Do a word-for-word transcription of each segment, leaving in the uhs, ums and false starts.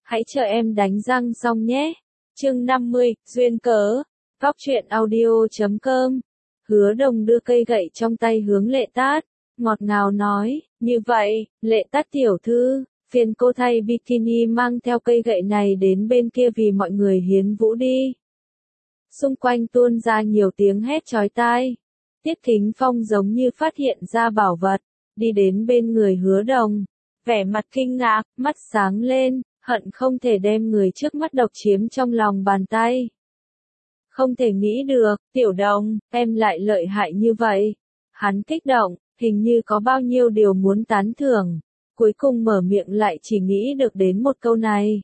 Hãy chờ em đánh răng xong nhé. Chương năm mươi, duyên cớ. Góc truyện audio chấm com. Hứa Đồng đưa cây gậy trong tay hướng Lệ Tát, ngọt ngào nói, như vậy, Lệ Tát tiểu thư, phiền cô thay bikini mang theo cây gậy này đến bên kia vì mọi người hiến vũ đi. Xung quanh tuôn ra nhiều tiếng hét chói tai. Tiết Kính Phong giống như phát hiện ra bảo vật, đi đến bên người Hứa Đồng, vẻ mặt kinh ngạc, mắt sáng lên, hận không thể đem người trước mắt độc chiếm trong lòng bàn tay. Không thể nghĩ được, Tiểu Đồng, em lại lợi hại như vậy. Hắn kích động, hình như có bao nhiêu điều muốn tán thưởng, cuối cùng mở miệng lại chỉ nghĩ được đến một câu này.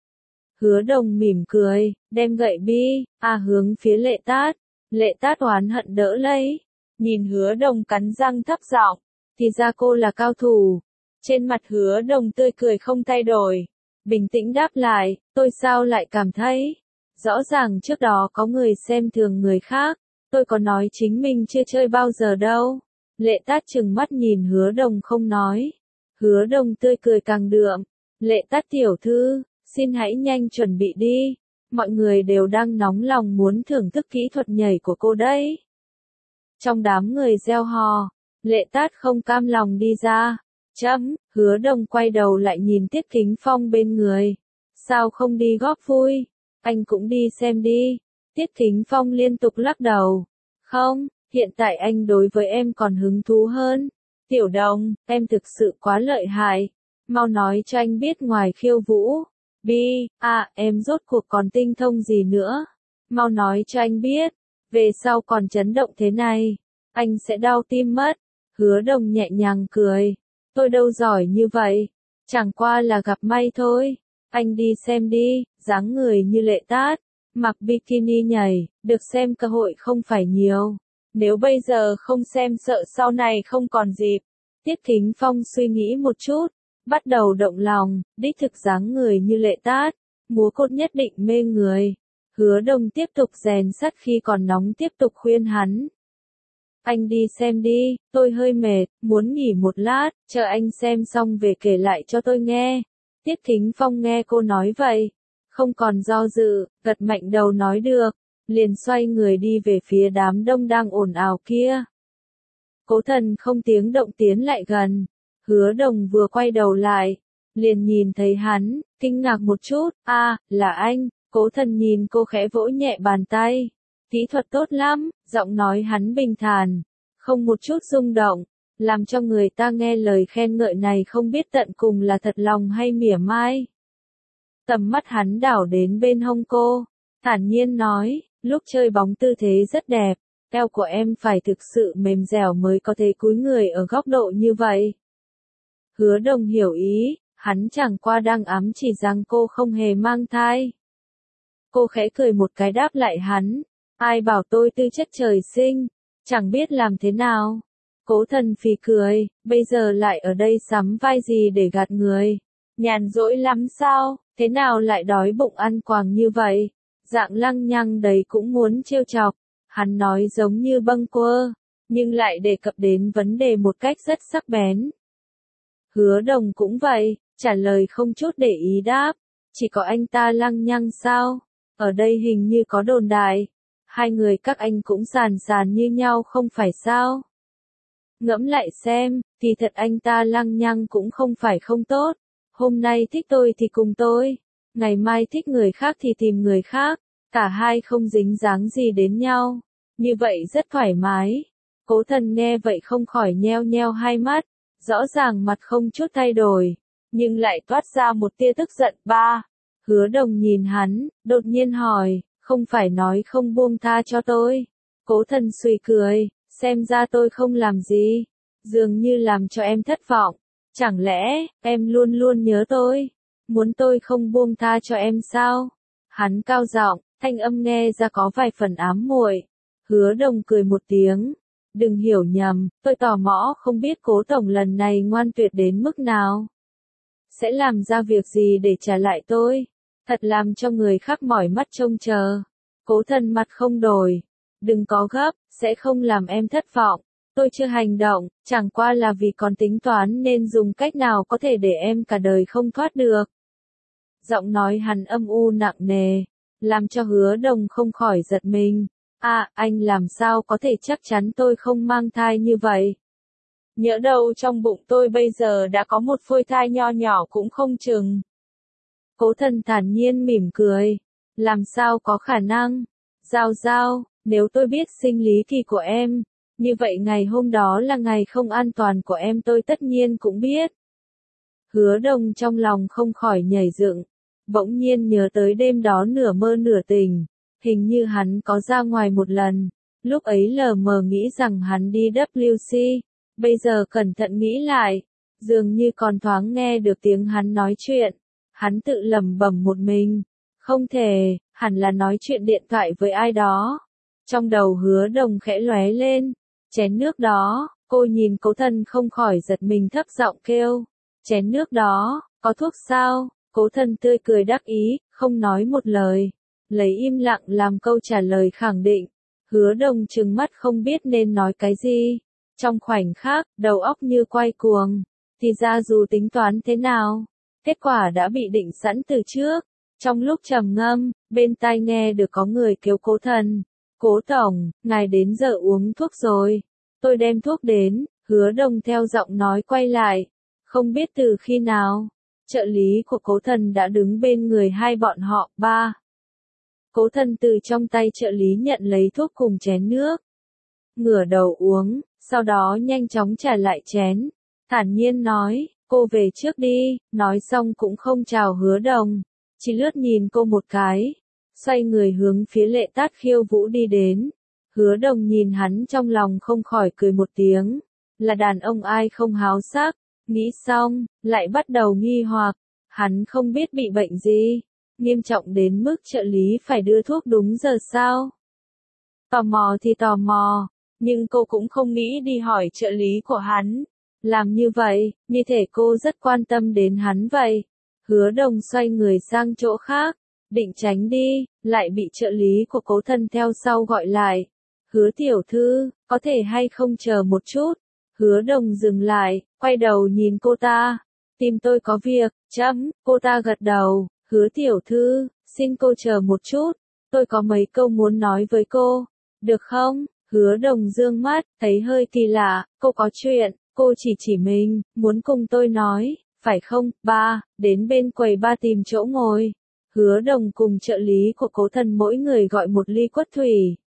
Hứa Đồng mỉm cười, đem gậy bi, à hướng phía Lệ Tát. Lệ Tát oán hận đỡ lấy, nhìn Hứa Đồng cắn răng thấp giọng, thì ra cô là cao thủ. Trên mặt Hứa Đồng tươi cười không thay đổi, bình tĩnh đáp lại, tôi sao lại cảm thấy, rõ ràng trước đó có người xem thường người khác, tôi có nói chính mình chưa chơi bao giờ đâu. Lệ Tát trừng mắt nhìn Hứa Đồng không nói. Hứa Đồng tươi cười càng đượm, Lệ Tát tiểu thư, xin hãy nhanh chuẩn bị đi, mọi người đều đang nóng lòng muốn thưởng thức kỹ thuật nhảy của cô đấy. Trong đám người reo hò, Lệ Tát không cam lòng đi ra. Chấm, Hứa Đồng quay đầu lại nhìn Tiết Kính Phong bên người. Sao không đi góp vui? Anh cũng đi xem đi. Tiết Kính Phong liên tục lắc đầu. Không, hiện tại anh đối với em còn hứng thú hơn. Tiểu Đồng, em thực sự quá lợi hại. Mau nói cho anh biết ngoài khiêu vũ. Bi, à, em rốt cuộc còn tinh thông gì nữa? Mau nói cho anh biết. Về sau còn chấn động thế này, anh sẽ đau tim mất. Hứa Đồng nhẹ nhàng cười. Tôi đâu giỏi như vậy, chẳng qua là gặp may thôi. Anh đi xem đi, dáng người như Lệ Tát, mặc bikini nhảy, được xem cơ hội không phải nhiều. Nếu bây giờ không xem sợ sau này không còn dịp. Tiết Kính Phong suy nghĩ một chút, bắt đầu động lòng, đích thực dáng người như Lệ Tát, múa cốt nhất định mê người. Hứa Đồng tiếp tục rèn sắt khi còn nóng tiếp tục khuyên hắn. Anh đi xem đi, tôi hơi mệt, muốn nghỉ một lát, chờ anh xem xong về kể lại cho tôi nghe. Tiết Kính Phong nghe cô nói vậy, không còn do dự, gật mạnh đầu nói được, liền xoay người đi về phía đám đông đang ồn ào kia. Cố Thần không tiếng động tiến lại gần, Hứa Đồng vừa quay đầu lại, liền nhìn thấy hắn, kinh ngạc một chút, a, à, là anh. Cố Thần nhìn cô khẽ vỗ nhẹ bàn tay. Kỹ thuật tốt lắm, giọng nói hắn bình thản, không một chút rung động, làm cho người ta nghe lời khen ngợi này không biết tận cùng là thật lòng hay mỉa mai. Tầm mắt hắn đảo đến bên hông cô, thản nhiên nói, lúc chơi bóng tư thế rất đẹp, eo của em phải thực sự mềm dẻo mới có thể cúi người ở góc độ như vậy. Hứa Đồng hiểu ý, hắn chẳng qua đang ám chỉ rằng cô không hề mang thai. Cô khẽ cười một cái đáp lại hắn. Ai bảo tôi tư chất trời sinh, chẳng biết làm thế nào. Cố Thần phì cười, bây giờ lại ở đây sắm vai gì để gạt người. Nhàn rỗi lắm sao, thế nào lại đói bụng ăn quàng như vậy. Dạng lăng nhăng đấy cũng muốn trêu chọc. Hắn nói giống như bâng quơ, nhưng lại đề cập đến vấn đề một cách rất sắc bén. Hứa Đồng cũng vậy, trả lời không chút để ý đáp. Chỉ có anh ta lăng nhăng sao? Ở đây hình như có đồn đại. Hai người các anh cũng sàn sàn như nhau không phải sao? Ngẫm lại xem, thì thật anh ta lăng nhăng cũng không phải không tốt. Hôm nay thích tôi thì cùng tôi, ngày mai thích người khác thì tìm người khác, cả hai không dính dáng gì đến nhau. Như vậy rất thoải mái. Cố Thần nghe vậy không khỏi nheo nheo hai mắt, rõ ràng mặt không chút thay đổi, nhưng lại toát ra một tia tức giận. Ba, Hứa Đồng nhìn hắn, đột nhiên hỏi. Không phải nói không buông tha cho tôi. Cố Thần suy cười, xem ra tôi không làm gì, dường như làm cho em thất vọng. Chẳng lẽ, em luôn luôn nhớ tôi, muốn tôi không buông tha cho em sao? Hắn cao giọng, thanh âm nghe ra có vài phần ám muội. Hứa Đồng cười một tiếng, đừng hiểu nhầm, tôi tò mò không biết Cố Tổng lần này ngoan tuyệt đến mức nào. Sẽ làm ra việc gì để trả lại tôi? Thật làm cho người khác mỏi mắt trông chờ. Cố Thần mặt không đổi. Đừng có gấp, sẽ không làm em thất vọng. Tôi chưa hành động, chẳng qua là vì còn tính toán nên dùng cách nào có thể để em cả đời không thoát được. Giọng nói hắn âm u nặng nề, làm cho Hứa Đồng không khỏi giật mình. À, anh làm sao có thể chắc chắn tôi không mang thai như vậy? Nhỡ đâu trong bụng tôi bây giờ đã có một phôi thai nho nhỏ cũng không chừng. Cố Thần thản nhiên mỉm cười. Làm sao có khả năng? Giao Giao, nếu tôi biết sinh lý kỳ của em, như vậy ngày hôm đó là ngày không an toàn của em tôi tất nhiên cũng biết. Hứa Đồng trong lòng không khỏi nhảy dựng, bỗng nhiên nhớ tới đêm đó nửa mơ nửa tỉnh, hình như hắn có ra ngoài một lần, lúc ấy lờ mờ nghĩ rằng hắn đi W C, bây giờ cẩn thận nghĩ lại, dường như còn thoáng nghe được tiếng hắn nói chuyện, hắn tự lẩm bẩm một mình, không thể, hẳn là nói chuyện điện thoại với ai đó. Trong đầu Hứa Đồng khẽ lóe lên, chén nước đó, cô nhìn Cố Thần không khỏi giật mình thấp giọng kêu, chén nước đó, có thuốc sao? Cố Thần tươi cười đắc ý, không nói một lời, lấy im lặng làm câu trả lời khẳng định. Hứa Đồng trừng mắt không biết nên nói cái gì. Trong khoảnh khắc, đầu óc như quay cuồng, thì ra dù tính toán thế nào, kết quả đã bị định sẵn từ trước. Trong lúc trầm ngâm, bên tai nghe được có người kêu Cố Thần. Cố tổng, ngài đến giờ uống thuốc rồi. Tôi đem thuốc đến. Hứa Đồng theo giọng nói quay lại. Không biết từ khi nào, trợ lý của Cố Thần đã đứng bên người hai bọn họ. Ba. Cố Thần từ trong tay trợ lý nhận lấy thuốc cùng chén nước. Ngửa đầu uống, sau đó nhanh chóng trả lại chén. Thản nhiên nói, cô về trước đi, nói xong cũng không chào Hứa Đồng. Chỉ lướt nhìn cô một cái, xoay người hướng phía Lệ Tát Khiêu Vũ đi đến. Hứa Đồng nhìn hắn trong lòng không khỏi cười một tiếng, là đàn ông ai không háo sắc, nghĩ xong, lại bắt đầu nghi hoặc, hắn không biết bị bệnh gì, nghiêm trọng đến mức trợ lý phải đưa thuốc đúng giờ sao? Tò mò thì tò mò, nhưng cô cũng không nghĩ đi hỏi trợ lý của hắn, làm như vậy, như thể cô rất quan tâm đến hắn vậy. Hứa Đồng xoay người sang chỗ khác, định tránh đi, lại bị trợ lý của Cố Thần theo sau gọi lại. Hứa tiểu thư, có thể hay không chờ một chút? Hứa Đồng dừng lại, quay đầu nhìn cô ta. Tìm tôi có việc, chấm, cô ta gật đầu. Hứa tiểu thư, xin cô chờ một chút, tôi có mấy câu muốn nói với cô, được không? Hứa Đồng dương mắt, thấy hơi kỳ lạ, cô có chuyện, cô chỉ chỉ mình, muốn cùng tôi nói. Phải không? Ba, đến bên quầy ba tìm chỗ ngồi. Hứa Đồng cùng trợ lý của Cố Thần mỗi người gọi một ly quất thủy.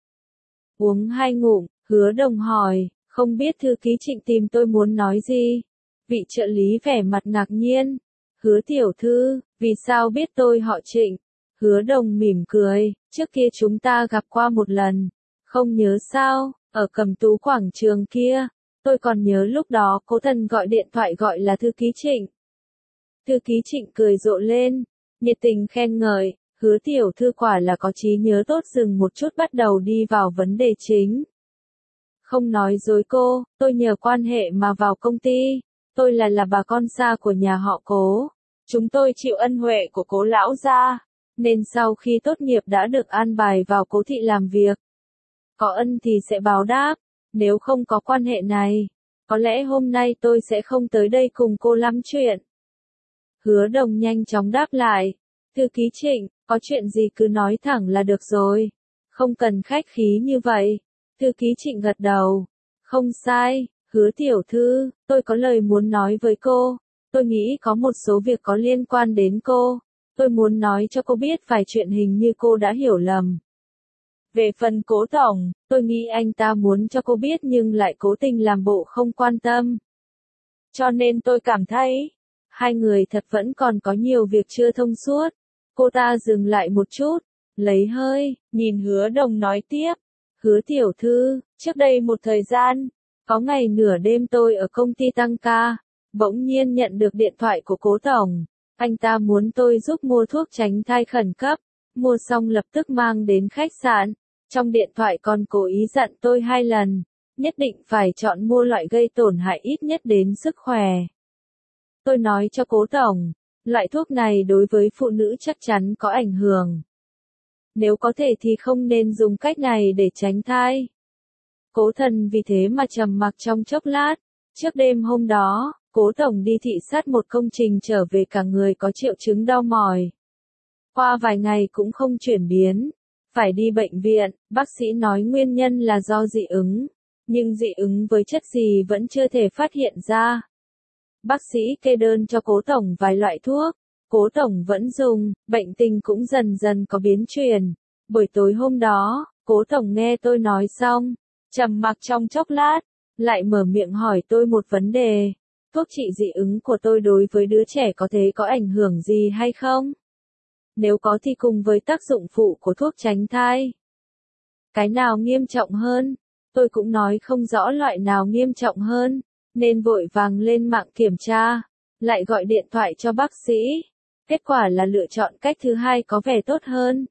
Uống hai ngụm, Hứa Đồng hỏi, không biết thư ký Trịnh tìm tôi muốn nói gì? Vị trợ lý vẻ mặt ngạc nhiên. Hứa tiểu thư, vì sao biết tôi họ Trịnh? Hứa Đồng mỉm cười, trước kia chúng ta gặp qua một lần. Không nhớ sao, ở Cẩm Tú quảng trường kia. Tôi còn nhớ lúc đó Cố Thần gọi điện thoại gọi là thư ký Trịnh. Thư ký Trịnh cười rộ lên, nhiệt tình khen ngợi, Hứa tiểu thư quả là có trí nhớ tốt. Dừng một chút bắt đầu đi vào vấn đề chính. Không nói dối cô, tôi nhờ quan hệ mà vào công ty, tôi là là bà con xa của nhà họ Cố. Chúng tôi chịu ân huệ của Cố lão gia, nên sau khi tốt nghiệp đã được an bài vào Cố thị làm việc. Có ân thì sẽ báo đáp, nếu không có quan hệ này, có lẽ hôm nay tôi sẽ không tới đây cùng cô lắm chuyện. Hứa Đồng nhanh chóng đáp lại, thư ký Trịnh, có chuyện gì cứ nói thẳng là được rồi, không cần khách khí như vậy. Thư ký Trịnh gật đầu, không sai, Hứa tiểu thư, tôi có lời muốn nói với cô, tôi nghĩ có một số việc có liên quan đến cô, tôi muốn nói cho cô biết vài chuyện hình như cô đã hiểu lầm. Về phần Cố tổng, tôi nghĩ anh ta muốn cho cô biết nhưng lại cố tình làm bộ không quan tâm. Cho nên tôi cảm thấy, hai người thật vẫn còn có nhiều việc chưa thông suốt. Cô ta dừng lại một chút, lấy hơi, nhìn Hứa Đồng nói tiếp. Hứa tiểu thư, trước đây một thời gian, có ngày nửa đêm tôi ở công ty tăng ca, bỗng nhiên nhận được điện thoại của Cố tổng. Anh ta muốn tôi giúp mua thuốc tránh thai khẩn cấp, mua xong lập tức mang đến khách sạn. Trong điện thoại còn cố ý dặn tôi hai lần, nhất định phải chọn mua loại gây tổn hại ít nhất đến sức khỏe. Tôi nói cho Cố tổng, loại thuốc này đối với phụ nữ chắc chắn có ảnh hưởng. Nếu có thể thì không nên dùng cách này để tránh thai. Cố Thần vì thế mà trầm mặc trong chốc lát. Trước đêm hôm đó, Cố tổng đi thị sát một công trình trở về cả người có triệu chứng đau mỏi. Qua vài ngày cũng không chuyển biến. Phải đi bệnh viện, bác sĩ nói nguyên nhân là do dị ứng. Nhưng dị ứng với chất gì vẫn chưa thể phát hiện ra. Bác sĩ kê đơn cho cố tổng vài loại thuốc. Cố tổng vẫn dùng, bệnh tình cũng dần dần có biến chuyển. Buổi tối hôm đó, cố tổng nghe tôi nói xong, trầm mặc trong chốc lát, lại mở miệng hỏi tôi một vấn đề. Thuốc trị dị ứng của tôi đối với đứa trẻ có thể có ảnh hưởng gì hay không? Nếu có thì cùng với tác dụng phụ của thuốc tránh thai. Cái nào nghiêm trọng hơn? Tôi cũng nói không rõ loại nào nghiêm trọng hơn, nên vội vàng lên mạng kiểm tra, lại gọi điện thoại cho bác sĩ. Kết quả là lựa chọn cách thứ hai có vẻ tốt hơn.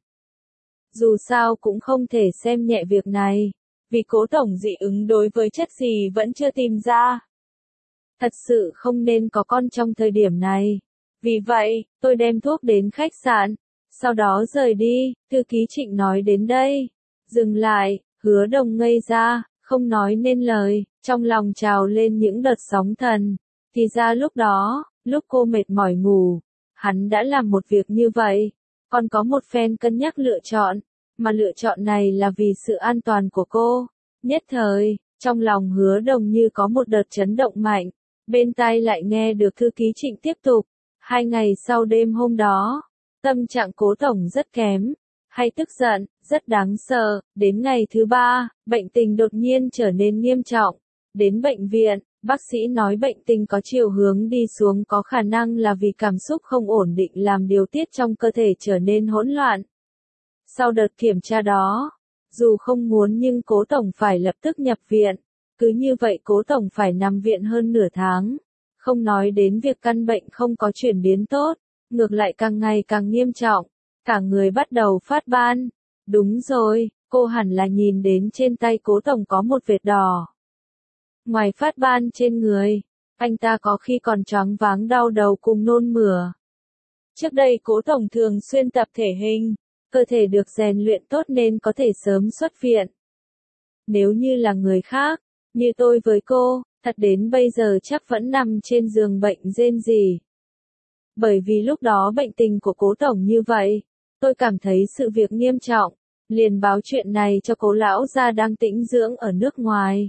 Dù sao cũng không thể xem nhẹ việc này, vì cố tổng dị ứng đối với chất gì vẫn chưa tìm ra. Thật sự không nên có con trong thời điểm này. Vì vậy, tôi đem thuốc đến khách sạn, sau đó rời đi. Thư ký Trịnh nói đến đây, dừng lại, Hứa Đồng ngây ra, không nói nên lời, trong lòng trào lên những đợt sóng thần. Thì ra lúc đó, lúc cô mệt mỏi ngủ, hắn đã làm một việc như vậy, còn có một phen cân nhắc lựa chọn, mà lựa chọn này là vì sự an toàn của cô. Nhất thời, trong lòng Hứa Đồng như có một đợt chấn động mạnh, bên tai lại nghe được thư ký Trịnh tiếp tục. Hai ngày sau đêm hôm đó, tâm trạng cố tổng rất kém, hay tức giận, rất đáng sợ. Đến ngày thứ ba, bệnh tình đột nhiên trở nên nghiêm trọng. Đến bệnh viện, bác sĩ nói bệnh tình có chiều hướng đi xuống, có khả năng là vì cảm xúc không ổn định làm điều tiết trong cơ thể trở nên hỗn loạn. Sau đợt kiểm tra đó, dù không muốn nhưng cố tổng phải lập tức nhập viện. Cứ như vậy cố tổng phải nằm viện hơn nửa tháng. Không nói đến việc căn bệnh không có chuyển biến tốt, ngược lại càng ngày càng nghiêm trọng. Cả người bắt đầu phát ban. Đúng rồi, cô hẳn là nhìn đến trên tay cố tổng có một vệt đỏ. Ngoài phát ban trên người, anh ta có khi còn choáng váng đau đầu cùng nôn mửa. Trước đây cố tổng thường xuyên tập thể hình, cơ thể được rèn luyện tốt nên có thể sớm xuất viện. Nếu như là người khác, như tôi với cô, thật đến bây giờ chắc vẫn nằm trên giường bệnh rên rỉ. Bởi vì lúc đó bệnh tình của cố tổng như vậy, tôi cảm thấy sự việc nghiêm trọng, liền báo chuyện này cho cố lão gia đang tĩnh dưỡng ở nước ngoài.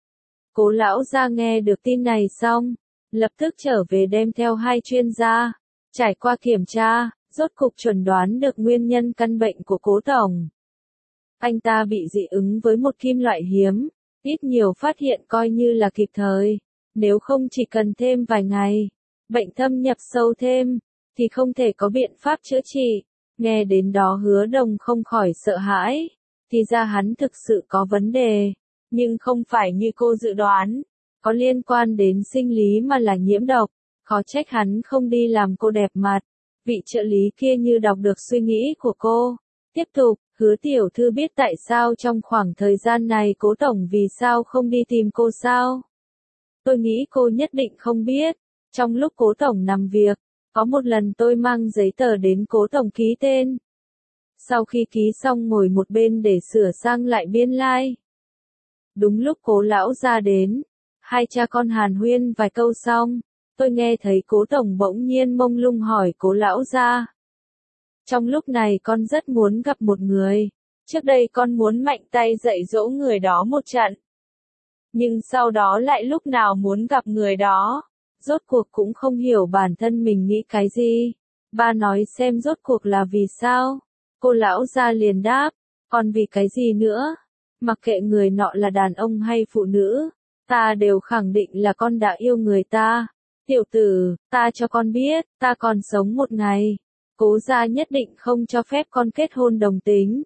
Cố lão gia nghe được tin này xong, lập tức trở về đem theo hai chuyên gia, trải qua kiểm tra, rốt cục chuẩn đoán được nguyên nhân căn bệnh của cố tổng. Anh ta bị dị ứng với một kim loại hiếm, ít nhiều phát hiện coi như là kịp thời, nếu không chỉ cần thêm vài ngày, bệnh thâm nhập sâu thêm, thì không thể có biện pháp chữa trị. Nghe đến đó Hứa Đồng không khỏi sợ hãi, thì ra hắn thực sự có vấn đề, nhưng không phải như cô dự đoán, có liên quan đến sinh lý mà là nhiễm độc, khó trách hắn không đi làm cô đẹp mặt. Vị trợ lý kia như đọc được suy nghĩ của cô, tiếp tục, Hứa tiểu thư biết tại sao trong khoảng thời gian này cố tổng vì sao không đi tìm cô sao? Tôi nghĩ cô nhất định không biết, trong lúc cố tổng nằm việc, có một lần tôi mang giấy tờ đến cố tổng ký tên. Sau khi ký xong ngồi một bên để sửa sang lại biên lai. Đúng lúc cố lão ra đến, hai cha con hàn huyên vài câu xong, tôi nghe thấy cố tổng bỗng nhiên mông lung hỏi cố lão ra. Trong lúc này con rất muốn gặp một người, trước đây con muốn mạnh tay dạy dỗ người đó một trận. Nhưng sau đó lại lúc nào muốn gặp người đó, rốt cuộc cũng không hiểu bản thân mình nghĩ cái gì. Ba nói xem rốt cuộc là vì sao? Cô lão ra liền đáp, còn vì cái gì nữa? Mặc kệ người nọ là đàn ông hay phụ nữ, ta đều khẳng định là con đã yêu người ta. Tiểu tử, ta cho con biết, ta còn sống một ngày, cố gia nhất định không cho phép con kết hôn đồng tính.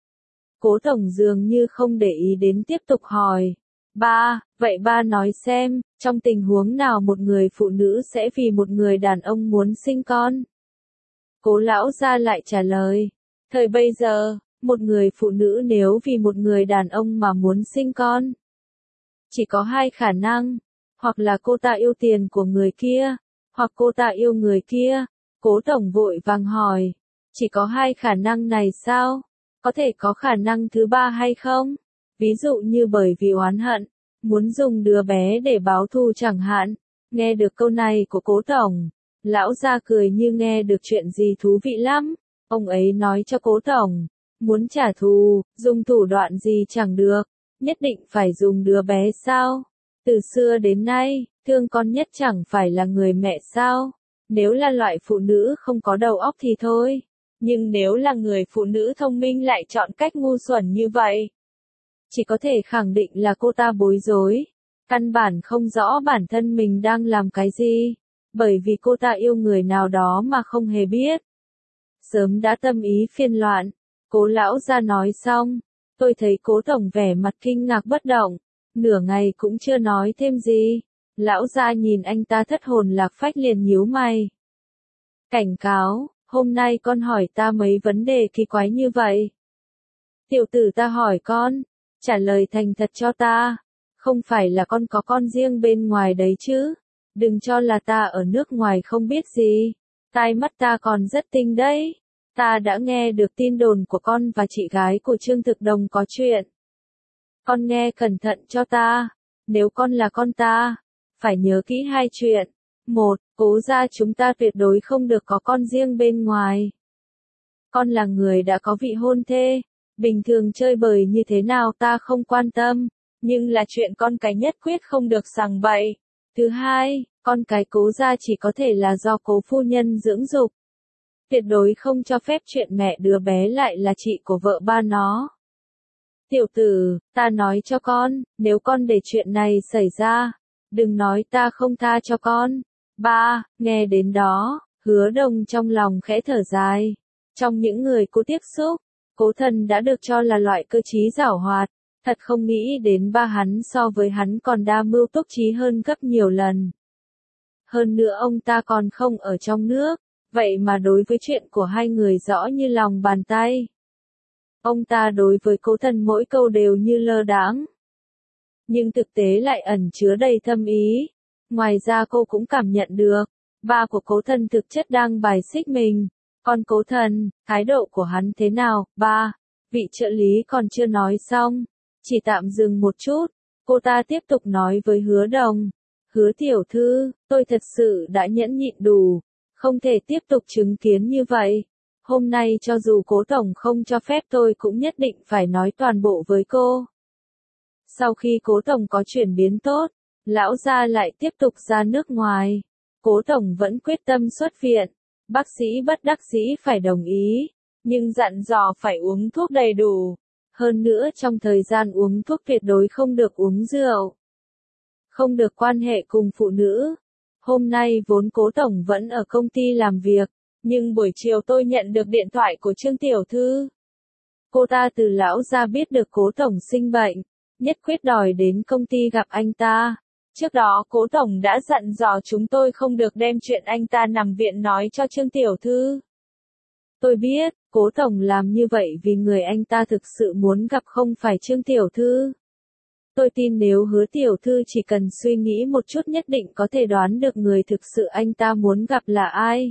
Cố tổng dường như không để ý đến tiếp tục hỏi. Ba, vậy ba nói xem, trong tình huống nào một người phụ nữ sẽ vì một người đàn ông muốn sinh con? Cố lão gia lại trả lời, thời bây giờ, một người phụ nữ nếu vì một người đàn ông mà muốn sinh con, chỉ có hai khả năng, hoặc là cô ta yêu tiền của người kia, hoặc cô ta yêu người kia. Cố tổng vội vàng hỏi, chỉ có hai khả năng này sao? Có thể có khả năng thứ ba hay không? Ví dụ như bởi vì oán hận, muốn dùng đứa bé để báo thù chẳng hạn. Nghe được câu này của Cố Tổng, lão gia cười như nghe được chuyện gì thú vị lắm. Ông ấy nói cho Cố Tổng, muốn trả thù, dùng thủ đoạn gì chẳng được, nhất định phải dùng đứa bé sao? Từ xưa đến nay, thương con nhất chẳng phải là người mẹ sao? Nếu là loại phụ nữ không có đầu óc thì thôi. Nhưng nếu là người phụ nữ thông minh lại chọn cách ngu xuẩn như vậy, chỉ có thể khẳng định là cô ta bối rối. Căn bản không rõ bản thân mình đang làm cái gì, bởi vì cô ta yêu người nào đó mà không hề biết. Sớm đã tâm ý phiên loạn, Cố lão gia nói xong, tôi thấy Cố Tổng vẻ mặt kinh ngạc bất động, nửa ngày cũng chưa nói thêm gì. Lão gia nhìn anh ta thất hồn lạc phách liền nhíu mày. Cảnh cáo, hôm nay con hỏi ta mấy vấn đề kỳ quái như vậy. Tiểu tử ta hỏi con, trả lời thành thật cho ta. Không phải là con có con riêng bên ngoài đấy chứ? Đừng cho là ta ở nước ngoài không biết gì. Tai mắt ta còn rất tinh đấy. Ta đã nghe được tin đồn của con và chị gái của Trương Thực Đồng có chuyện. Con nghe cẩn thận cho ta. Nếu con là con ta, phải nhớ kỹ hai chuyện. Một, Cố gia chúng ta tuyệt đối không được có con riêng bên ngoài. Con là người đã có vị hôn thê. Bình thường chơi bời như thế nào ta không quan tâm. Nhưng là chuyện con cái nhất quyết không được sằng bậy. Thứ hai, con cái Cố gia chỉ có thể là do Cố phu nhân dưỡng dục. Tuyệt đối không cho phép chuyện mẹ đứa bé lại là chị của vợ ba nó. Tiểu tử, ta nói cho con, nếu con để chuyện này xảy ra, đừng nói ta không tha cho con. Ba, nghe đến đó, Hứa Đồng trong lòng khẽ thở dài. Trong những người cô tiếp xúc, Cố Thần đã được cho là loại cơ trí giảo hoạt. Thật không nghĩ đến ba hắn so với hắn còn đa mưu túc trí hơn gấp nhiều lần. Hơn nữa ông ta còn không ở trong nước, vậy mà đối với chuyện của hai người rõ như lòng bàn tay. Ông ta đối với Cố Thần mỗi câu đều như lơ đãng, nhưng thực tế lại ẩn chứa đầy thâm ý. Ngoài ra cô cũng cảm nhận được, ba của Cố Thần thực chất đang bài xích mình. Còn Cố Thần, thái độ của hắn thế nào? Ba, vị trợ lý còn chưa nói xong. Chỉ tạm dừng một chút, cô ta tiếp tục nói với Hứa Đồng. Hứa tiểu thư, tôi thật sự đã nhẫn nhịn đủ, không thể tiếp tục chứng kiến như vậy. Hôm nay cho dù Cố Tổng không cho phép tôi cũng nhất định phải nói toàn bộ với cô. Sau khi Cố Tổng có chuyển biến tốt, lão gia lại tiếp tục ra nước ngoài. Cố Tổng vẫn quyết tâm xuất viện, bác sĩ bất đắc dĩ phải đồng ý, nhưng dặn dò phải uống thuốc đầy đủ. Hơn nữa trong thời gian uống thuốc tuyệt đối không được uống rượu, không được quan hệ cùng phụ nữ. Hôm nay vốn Cố Tổng vẫn ở công ty làm việc, nhưng buổi chiều tôi nhận được điện thoại của Trương Tiểu Thư. Cô ta từ lão gia biết được Cố Tổng sinh bệnh, nhất quyết đòi đến công ty gặp anh ta. Trước đó Cố Tổng đã dặn dò chúng tôi không được đem chuyện anh ta nằm viện nói cho Trương Tiểu Thư. Tôi biết, Cố Tổng làm như vậy vì người anh ta thực sự muốn gặp không phải Trương Tiểu Thư. Tôi tin nếu Hứa Tiểu Thư chỉ cần suy nghĩ một chút nhất định có thể đoán được người thực sự anh ta muốn gặp là ai.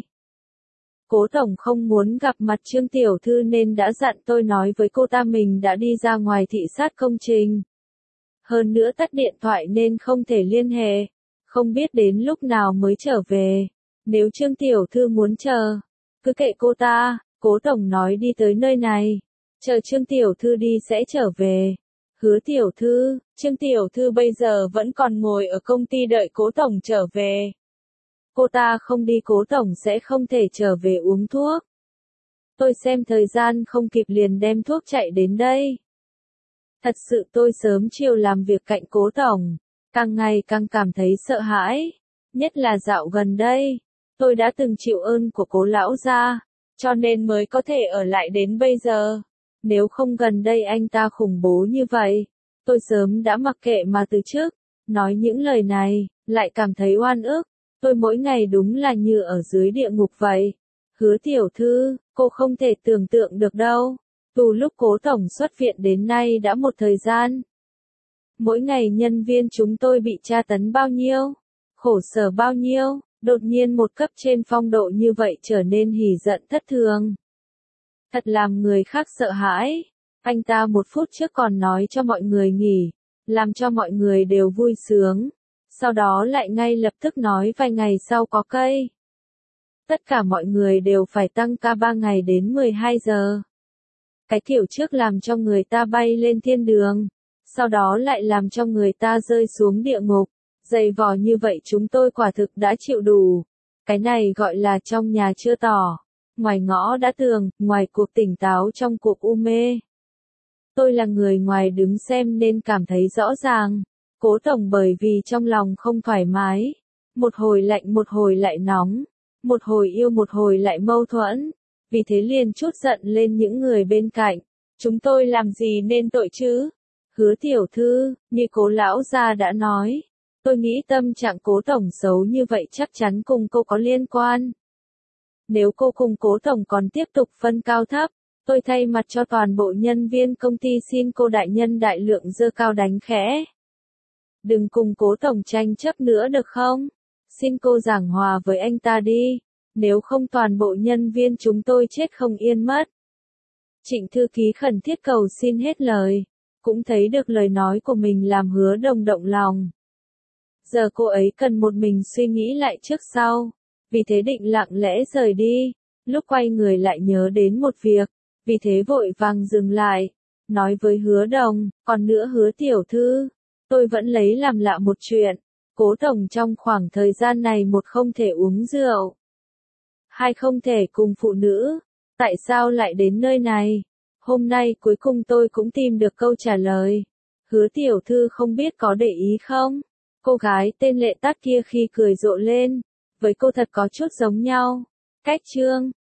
Cố Tổng không muốn gặp mặt Trương Tiểu Thư nên đã dặn tôi nói với cô ta mình đã đi ra ngoài thị sát công trình. Hơn nữa tắt điện thoại nên không thể liên hệ, không biết đến lúc nào mới trở về. Nếu Trương Tiểu Thư muốn chờ, cứ kệ cô ta. Cố Tổng nói đi tới nơi này, chờ Trương Tiểu Thư đi sẽ trở về. Hứa Tiểu Thư, Trương Tiểu Thư bây giờ vẫn còn ngồi ở công ty đợi Cố Tổng trở về. Cô ta không đi Cố Tổng sẽ không thể trở về uống thuốc. Tôi xem thời gian không kịp liền đem thuốc chạy đến đây. Thật sự tôi sớm chiều làm việc cạnh Cố Tổng, càng ngày càng cảm thấy sợ hãi. Nhất là dạo gần đây, tôi đã từng chịu ơn của Cố lão gia, cho nên mới có thể ở lại đến bây giờ. Nếu không gần đây anh ta khủng bố như vậy, tôi sớm đã mặc kệ mà từ trước. Nói những lời này, lại cảm thấy oan ức. Tôi mỗi ngày đúng là như ở dưới địa ngục vậy. Hứa Tiểu Thư, cô không thể tưởng tượng được đâu. Từ lúc Cố Tổng xuất viện đến nay đã một thời gian. Mỗi ngày nhân viên chúng tôi bị tra tấn bao nhiêu, khổ sở bao nhiêu, đột nhiên một cấp trên phong độ như vậy trở nên hỉ giận thất thường. Thật làm người khác sợ hãi. Anh ta một phút trước còn nói cho mọi người nghỉ, làm cho mọi người đều vui sướng. sau đó lại ngay lập tức nói vài ngày sau có cây. Tất cả mọi người đều phải tăng ca ba ngày đến mười hai giờ. Cái kiểu trước làm cho người ta bay lên thiên đường, sau đó lại làm cho người ta rơi xuống địa ngục. Dày vò như vậy chúng tôi quả thực đã chịu đủ. Cái này gọi là trong nhà chưa tỏ, ngoài ngõ đã tường, ngoài cuộc tỉnh táo trong cuộc u mê. Tôi là người ngoài đứng xem nên cảm thấy rõ ràng. Cố Tổng bởi vì trong lòng không thoải mái, một hồi lạnh một hồi lại nóng, một hồi yêu một hồi lại mâu thuẫn, vì thế liền trút giận lên những người bên cạnh. Chúng tôi làm gì nên tội chứ? Hứa tiểu thư, như Cố lão gia đã nói, tôi nghĩ tâm trạng Cố Tổng xấu như vậy chắc chắn cùng cô có liên quan. Nếu cô cùng Cố Tổng còn tiếp tục phân cao thấp, tôi thay mặt cho toàn bộ nhân viên công ty xin cô đại nhân đại lượng giơ cao đánh khẽ. Đừng cùng Cố Tổng tranh chấp nữa được không? Xin cô giảng hòa với anh ta đi, nếu không toàn bộ nhân viên chúng tôi chết không yên mất. Trịnh thư ký khẩn thiết cầu xin hết lời, cũng thấy được lời nói của mình làm Hứa Đồng động lòng. Giờ cô ấy cần một mình suy nghĩ lại trước sau, vì thế định lặng lẽ rời đi, lúc quay người lại nhớ đến một việc, vì thế vội vàng dừng lại, nói với Hứa Đồng, còn nữa Hứa tiểu thư, tôi vẫn lấy làm lạ một chuyện, Cố Tổng trong khoảng thời gian này một không thể uống rượu, hai không thể cùng phụ nữ, tại sao lại đến nơi này? Hôm nay cuối cùng tôi cũng tìm được câu trả lời. Hứa tiểu thư không biết có để ý không? Cô gái tên Lệ Tát kia khi cười rộ lên, với cô thật có chút giống nhau. Cách trương,